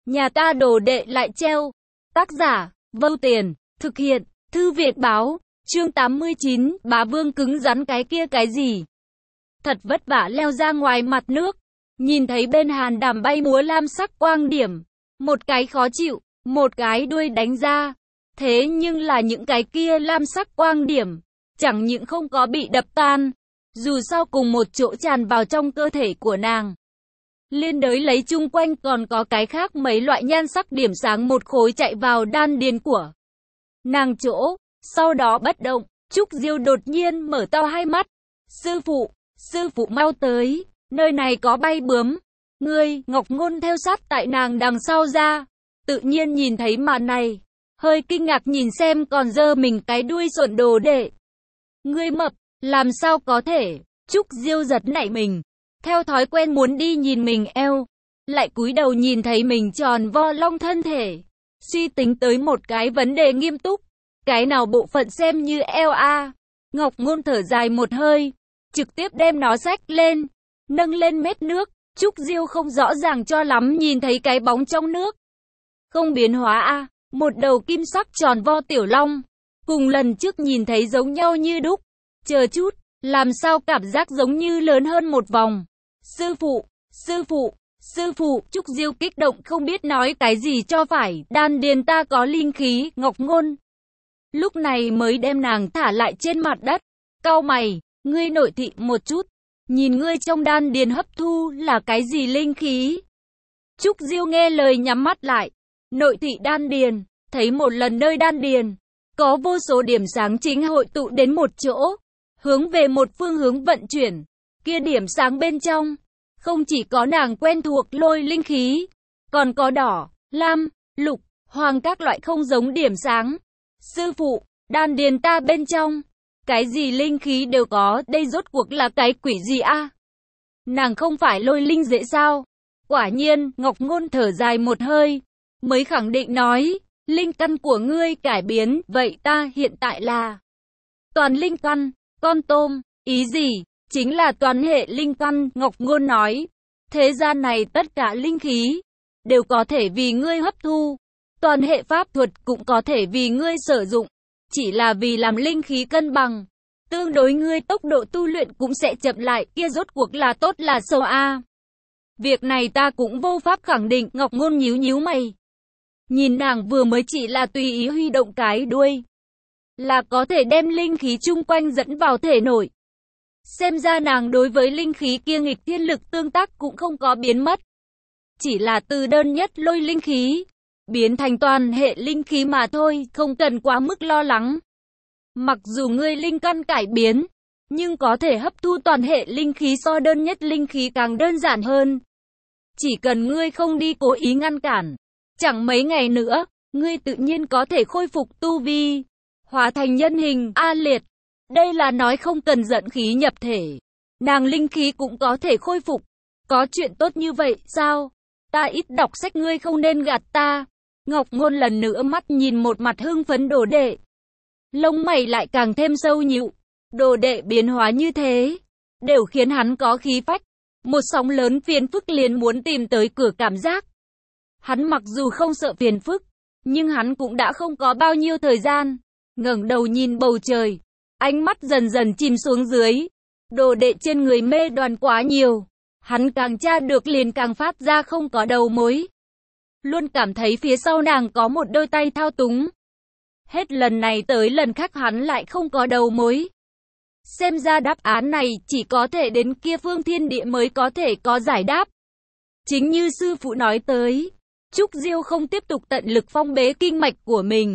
Nhà ta đồ đệ lại treo. Tác giả, Vâu Tiền, thực hiện, Thư Viện Báo, chương 89, bá vương cứng rắn cái kia cái gì? Thật vất vả leo ra ngoài mặt nước, nhìn thấy bên hàn đảm bay múa lam sắc quang điểm, một cái khó chịu, một cái đuôi đánh ra. Thế nhưng là những cái kia lam sắc quang điểm, chẳng những không có bị đập tan, dù sao cùng một chỗ tràn vào trong cơ thể của nàng. Liên đới lấy chung quanh còn có cái khác mấy loại nhan sắc điểm sáng một khối chạy vào đan điền của nàng chỗ. Sau đó bất động, Trúc Diêu đột nhiên mở to hai mắt. Sư phụ mau tới, nơi này có bay bướm. Ngươi, Ngọc Ngôn theo sát tại nàng đằng sau ra, tự nhiên nhìn thấy màn này, hơi kinh ngạc nhìn xem còn giơ mình cái đuôi xuẩn đồ đệ. Ngươi mập, làm sao có thể? Trúc Diêu giật nảy mình, theo thói quen muốn đi nhìn mình eo, lại cúi đầu nhìn thấy mình tròn vo long thân thể, suy tính tới một cái vấn đề nghiêm túc, cái nào bộ phận xem như eo a? Ngọc Ngôn thở dài một hơi, trực tiếp đem nó xách lên, nâng lên mét nước. Trúc Diêu không rõ ràng cho lắm nhìn thấy cái bóng trong nước, không biến hóa a, một đầu kim sắc tròn vo tiểu long, cùng lần trước nhìn thấy giống nhau như đúc. Chờ chút, làm sao cảm giác giống như lớn hơn một vòng? Sư phụ, Trúc Diêu kích động không biết nói cái gì cho phải. Đan điền ta có linh khí. Ngọc Ngôn lúc này mới đem nàng thả lại trên mặt đất, cau mày, ngươi nội thị một chút, nhìn ngươi trong đan điền hấp thu là cái gì linh khí? Trúc Diêu nghe lời nhắm mắt lại, nội thị đan điền, thấy một lần nơi đan điền có vô số điểm sáng chính hội tụ đến một chỗ, hướng về một phương hướng vận chuyển. Kia điểm sáng bên trong, không chỉ có nàng quen thuộc lôi linh khí, còn có đỏ, lam, lục, hoàng các loại không giống điểm sáng. Sư phụ, đan điền ta bên trong, cái gì linh khí đều có, đây rốt cuộc là cái quỷ gì a? Nàng không phải lôi linh dễ sao? Quả nhiên, Ngọc Ngôn thở dài một hơi, mới khẳng định nói, linh căn của ngươi cải biến, vậy ta hiện tại là toàn linh căn. Con tôm, ý gì? Chính là toàn hệ linh căn. Ngọc Ngôn nói, thế gian này tất cả linh khí đều có thể vì ngươi hấp thu, toàn hệ pháp thuật cũng có thể vì ngươi sử dụng, chỉ là vì làm linh khí cân bằng, tương đối ngươi tốc độ tu luyện cũng sẽ chậm lại, kia rốt cuộc là tốt là xấu a? Việc này ta cũng vô pháp khẳng định. Ngọc Ngôn nhíu nhíu mày, nhìn nàng vừa mới chỉ là tùy ý huy động cái đuôi, là có thể đem linh khí chung quanh dẫn vào thể nội. Xem ra nàng đối với linh khí kia nghịch thiên lực tương tác cũng không có biến mất, chỉ là từ đơn nhất lôi linh khí biến thành toàn hệ linh khí mà thôi, không cần quá mức lo lắng. Mặc dù ngươi linh căn cải biến, nhưng có thể hấp thu toàn hệ linh khí so đơn nhất linh khí càng đơn giản hơn. Chỉ cần ngươi không đi cố ý ngăn cản, chẳng mấy ngày nữa, ngươi tự nhiên có thể khôi phục tu vi, hóa thành nhân hình. A liệt, đây là nói không cần dẫn khí nhập thể, nàng linh khí cũng có thể khôi phục. Có chuyện tốt như vậy sao? Ta ít đọc sách, ngươi không nên gạt ta. Ngọc Ngôn lần nữa mắt nhìn một mặt hưng phấn đồ đệ, lông mày lại càng thêm sâu nhịu. Đồ đệ biến hóa như thế, đều khiến hắn có khí phách. Một sóng lớn phiền phức liền muốn tìm tới cửa cảm giác. Hắn mặc dù không sợ phiền phức, nhưng hắn cũng đã không có bao nhiêu thời gian. Ngẩng đầu nhìn bầu trời, ánh mắt dần dần chìm xuống dưới. Đồ đệ trên người mê đoàn quá nhiều, hắn càng tra được liền càng phát ra không có đầu mối. Luôn cảm thấy phía sau nàng có một đôi tay thao túng. Hết lần này tới lần khác hắn lại không có đầu mối. Xem ra đáp án này chỉ có thể đến kia phương thiên địa mới có thể có giải đáp. Chính như sư phụ nói tới, Trúc Diêu không tiếp tục tận lực phong bế kinh mạch của mình,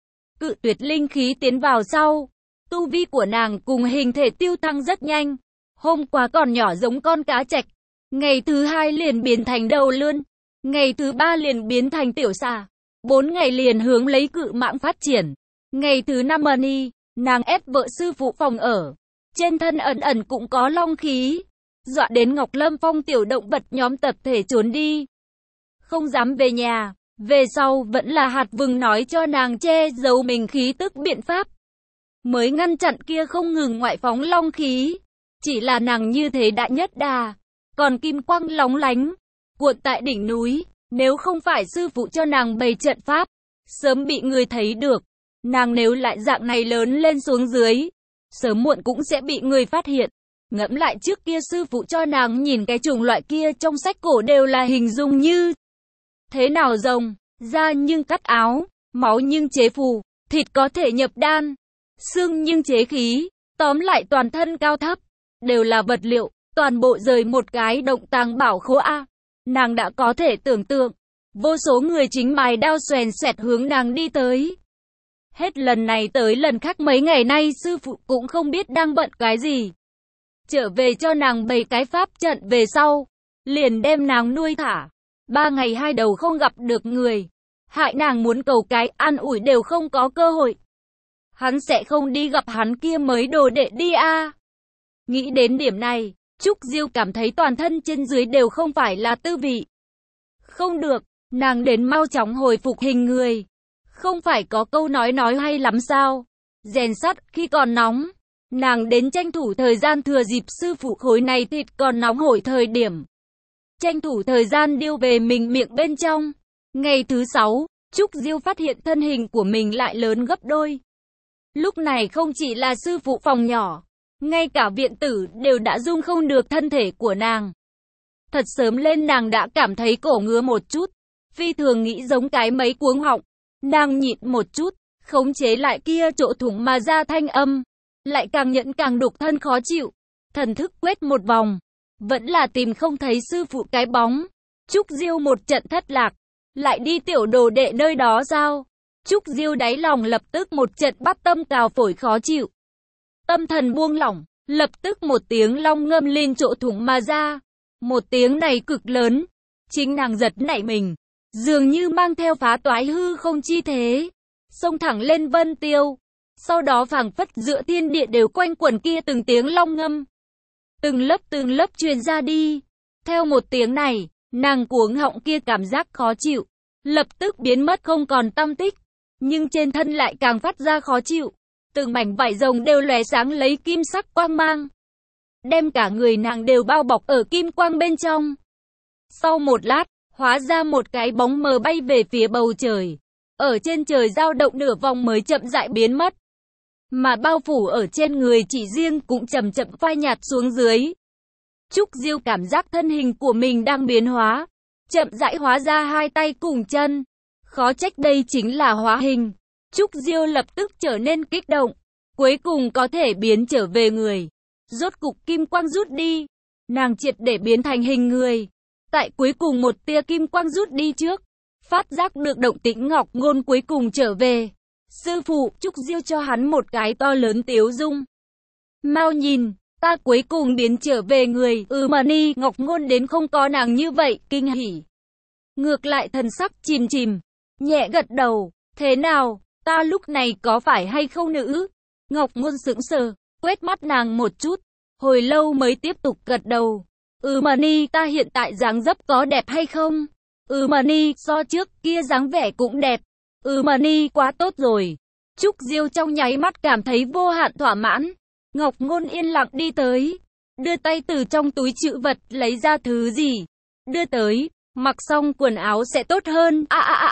cự tuyệt linh khí tiến vào sau, tu vi của nàng cùng hình thể tiêu thăng rất nhanh. Hôm qua còn nhỏ giống con cá trạch, ngày thứ hai liền biến thành đầu lươn, ngày thứ ba liền biến thành tiểu xà, 4 ngày liền hướng lấy cự mãng phát triển. Ngày thứ 5 nàng ép vợ sư phụ phòng ở, trên thân ẩn ẩn cũng có long khí, dọa đến Ngọc Lâm Phong tiểu động vật nhóm tập thể trốn đi, không dám về nhà. Về sau vẫn là hạt vừng nói cho nàng che giấu mình khí tức biện pháp, mới ngăn chặn kia không ngừng ngoại phóng long khí. Chỉ là nàng như thế đã nhất đà, còn kim quang lóng lánh, cuộn tại đỉnh núi, Nếu không phải sư phụ cho nàng bày trận pháp, sớm bị người thấy được. Nàng nếu lại dạng này lớn lên xuống dưới, sớm muộn cũng sẽ bị người phát hiện. Ngẫm lại trước kia sư phụ cho nàng nhìn cái chủng loại kia trong sách cổ đều là hình dung như thế nào rồng, da nhưng cắt áo, máu nhưng chế phù, thịt có thể nhập đan, xương nhưng chế khí, tóm lại toàn thân cao thấp, đều là vật liệu, toàn bộ rời một cái động tàng bảo khố a. Nàng đã có thể tưởng tượng, vô số người chính mài đao xoèn xoẹt hướng nàng đi tới. Hết lần này tới lần khác mấy ngày nay sư phụ cũng không biết đang bận cái gì. Trở về cho nàng bày cái pháp trận về sau, liền đem nàng nuôi thả. 3 ngày 2 đầu không gặp được người, hại nàng muốn cầu cái an ủi đều không có cơ hội. Hắn sẽ không đi gặp hắn kia mới đồ đệ đi a. Nghĩ đến điểm này, Trúc Diêu cảm thấy toàn thân trên dưới đều không phải là tư vị. Không được, nàng đến mau chóng hồi phục hình người. Không phải có câu nói hay lắm sao? Rèn sắt khi còn nóng. Nàng đến tranh thủ thời gian thừa dịp sư phụ khối này thịt còn nóng hổi thời điểm. Tranh thủ thời gian điêu về mình miệng bên trong. Ngày thứ 6, Trúc Diêu phát hiện thân hình của mình lại lớn gấp đôi. Lúc này không chỉ là sư phụ phòng nhỏ, ngay cả viện tử đều đã dung không được thân thể của nàng. Thật sớm lên nàng đã cảm thấy cổ ngứa một chút, phi thường nghĩ giống cái mấy cuống họng. Nàng nhịn một chút, khống chế lại kia chỗ thủng mà ra thanh âm. Lại càng nhẫn càng đục thân khó chịu. Thần thức quét một vòng, vẫn là tìm không thấy sư phụ cái bóng. Trúc Diêu một trận thất lạc, lại đi tiểu đồ đệ nơi đó sao? Trúc Diêu đáy lòng lập tức một trận bắt tâm cào phổi khó chịu. Tâm thần buông lỏng, lập tức một tiếng long ngâm lên chỗ thủng mà ra. Một tiếng này cực lớn, chính nàng giật nảy mình, dường như mang theo phá toái hư không chi thế, xông thẳng lên vân tiêu. Sau đó phảng phất giữa thiên địa đều quanh quẩn kia từng tiếng long ngâm. Từng lớp truyền ra đi. Theo một tiếng này, nàng cuống họng kia cảm giác khó chịu, lập tức biến mất không còn tăm tích. Nhưng trên thân lại càng phát ra khó chịu. Từng mảnh vải rồng đều lóe sáng lấy kim sắc quang mang. Đem cả người nàng đều bao bọc ở kim quang bên trong. Sau một lát, hóa ra một cái bóng mờ bay về phía bầu trời. Ở trên trời dao động nửa vòng mới chậm rãi biến mất. Mà bao phủ ở trên người chỉ riêng cũng chậm chậm phai nhạt xuống dưới. Trúc Diêu cảm giác thân hình của mình đang biến hóa, chậm rãi hóa ra hai tay cùng chân. Khó trách đây chính là hóa hình. Trúc Diêu lập tức trở nên kích động, cuối cùng có thể biến trở về người. Rốt cục kim quang rút đi, nàng triệt để biến thành hình người. Tại cuối cùng một tia kim quang rút đi trước, phát giác được động tĩnh Ngọc Ngôn cuối cùng trở về. Sư phụ, Trúc Diêu cho hắn một cái to lớn tiếu dung. Mau nhìn, ta cuối cùng biến trở về người. Mà ni, Ngọc Ngôn đến không có nàng như vậy, kinh hỉ. Ngược lại thần sắc chìm chìm, nhẹ gật đầu. Thế nào, ta lúc này có phải hay không nữ? Ngọc Ngôn sững sờ, quét mắt nàng một chút, hồi lâu mới tiếp tục gật đầu. Mà ni, ta hiện tại dáng dấp có đẹp hay không? Mà ni, so trước kia dáng vẻ cũng đẹp. Mà ni, quá tốt rồi. Trúc Diêu trong nháy mắt cảm thấy vô hạn thỏa mãn. Ngọc Ngôn yên lặng đi tới, đưa tay từ trong túi trữ vật lấy ra thứ gì, đưa tới, mặc xong quần áo sẽ tốt hơn.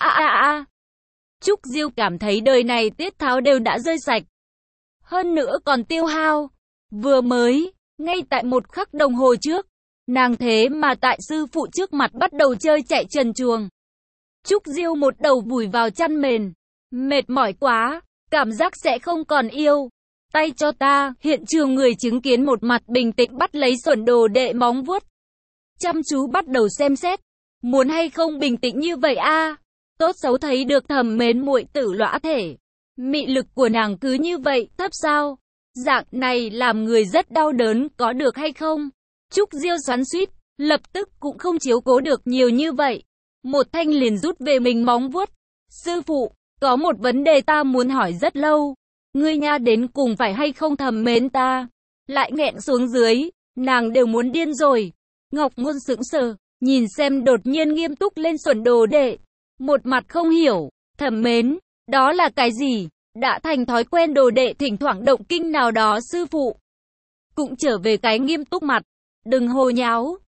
Trúc Diêu cảm thấy đời này tiết tháo đều đã rơi sạch. Hơn nữa còn tiêu hao. Vừa mới, ngay tại một khắc đồng hồ trước, nàng thế mà tại sư phụ trước mặt bắt đầu chơi chạy trần truồng. Trúc Diêu một đầu vùi vào chăn mền. Mệt mỏi quá, cảm giác sẽ không còn yêu. Tay cho ta, hiện trường người chứng kiến một mặt bình tĩnh bắt lấy xuẩn đồ đệ móng vuốt. Chăm chú bắt đầu xem xét. Muốn hay không bình tĩnh như vậy a? Tốt xấu thấy được Thẩm Mến muội tử lõa thể. Mị lực của nàng cứ như vậy, thấp sao? Dạng này làm người rất đau đớn, có được hay không? Trúc Diêu xoắn xuýt, lập tức cũng không chiếu cố được nhiều như vậy. Một thanh liền rút về mình móng vuốt. Sư phụ, có một vấn đề ta muốn hỏi rất lâu. Ngươi nha đến cùng phải hay không thầm mến ta? Lại nghẹn xuống dưới, nàng đều muốn điên rồi. Ngọc Ngôn sững sờ, nhìn xem đột nhiên nghiêm túc lên xuẩn đồ đệ. Một mặt không hiểu, thầm mến, đó là cái gì? Đã thành thói quen đồ đệ thỉnh thoảng động kinh nào đó sư phụ. Cũng trở về cái nghiêm túc mặt, đừng hồ nháo,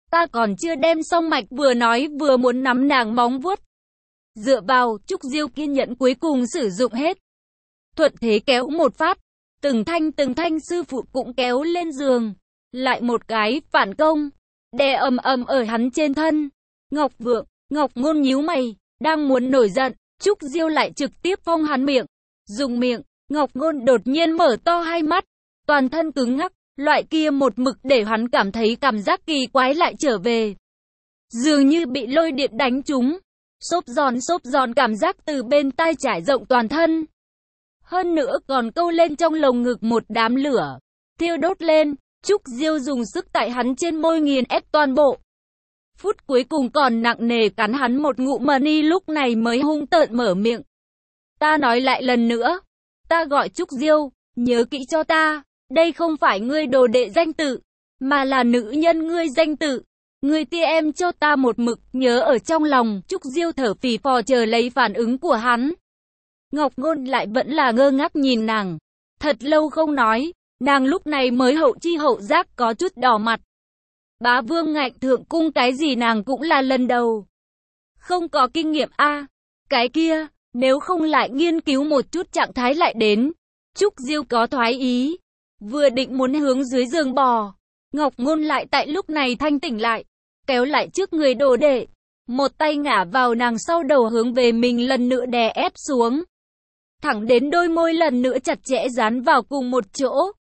Ta còn chưa đem xong mạch, vừa nói vừa muốn nắm nàng móng vuốt. Dựa vào, Trúc Diêu kiên nhẫn cuối cùng sử dụng hết. Thuận thế kéo một phát, từng thanh sư phụ cũng kéo lên giường. Lại một cái phản công, đè ầm ầm ở hắn trên thân. Ngọc Vượng, Ngọc Ngôn nhíu mày, đang muốn nổi giận, Trúc Diêu lại trực tiếp phong hắn miệng. Dùng miệng, Ngọc Ngôn đột nhiên mở to hai mắt, toàn thân cứng ngắc, loại kia một mực để hắn cảm thấy cảm giác kỳ quái lại trở về. Dường như bị lôi điện đánh trúng, xốp giòn cảm giác từ bên tai trải rộng toàn thân. Hơn nữa còn câu lên trong lồng ngực một đám lửa, thiêu đốt lên. Trúc Diêu dùng sức tại hắn trên môi nghiền ép toàn bộ. Phút cuối cùng còn nặng nề cắn hắn một ngụm money, lúc này mới hung tợn mở miệng. Ta nói lại lần nữa, ta gọi Trúc Diêu, nhớ kỹ cho ta, đây không phải ngươi đồ đệ danh tự, mà là nữ nhân ngươi danh tự. Ngươi tia em cho ta một mực nhớ ở trong lòng. Trúc Diêu thở phì phò chờ lấy phản ứng của hắn. Ngọc Ngôn lại vẫn là ngơ ngác nhìn nàng. Thật lâu không nói, nàng lúc này mới hậu chi hậu giác có chút đỏ mặt. Bá Vương Ngạnh Thượng Cung cái gì nàng cũng là lần đầu. Không có kinh nghiệm a. Cái kia, nếu không lại nghiên cứu một chút trạng thái lại đến. Trúc Diêu có thoái ý, vừa định muốn hướng dưới giường bò. Ngọc Ngôn lại tại lúc này thanh tỉnh lại, kéo lại trước người đồ đệ, một tay ngả vào nàng sau đầu hướng về mình lần nữa đè ép xuống. Thẳng đến đôi môi lần nữa chặt chẽ dán vào cùng một chỗ.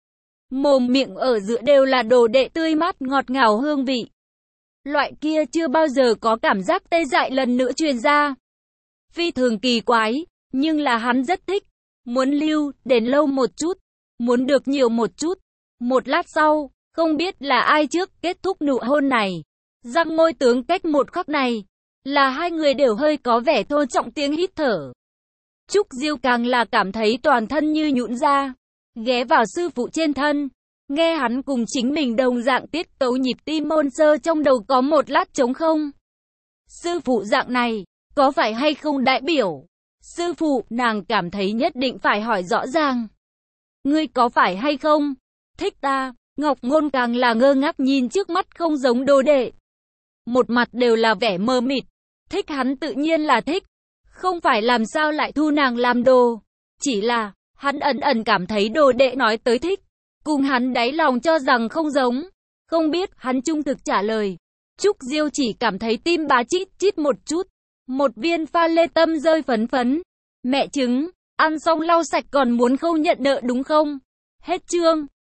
Mồm miệng ở giữa đều là đồ đệ tươi mát ngọt ngào hương vị. Loại kia chưa bao giờ có cảm giác tê dại lần nữa truyền ra. Phi thường kỳ quái, nhưng là hắn rất thích. Muốn lưu đến lâu một chút, muốn được nhiều một chút. Một lát sau, không biết là ai trước kết thúc nụ hôn này. Răng môi tướng cách một khắc này, là hai người đều hơi có vẻ thô trọng tiếng hít thở. Trúc Diêu càng là cảm thấy toàn thân như nhũn ra, ghé vào sư phụ trên thân, nghe hắn cùng chính mình đồng dạng tiết tấu nhịp tim môn sơ, trong đầu có một lát trống không. Sư phụ dạng này, có phải hay không đại biểu? Sư phụ, nàng cảm thấy nhất định phải hỏi rõ ràng. Ngươi có phải hay không thích ta? Ngọc Ngôn càng là ngơ ngác nhìn trước mắt không giống đồ đệ. Một mặt đều là vẻ mờ mịt. Thích hắn tự nhiên là thích. Không phải làm sao lại thu nàng làm đồ. Chỉ là, hắn ẩn cảm thấy đồ đệ nói tới thích. Cùng hắn đáy lòng cho rằng không giống. Không biết hắn trung thực trả lời. Trúc Diêu chỉ cảm thấy tim bá chít chít một chút. Một viên pha lê tâm rơi phấn phấn. Mẹ trứng, ăn xong lau sạch còn muốn không nhận nợ đúng không? Hết chương.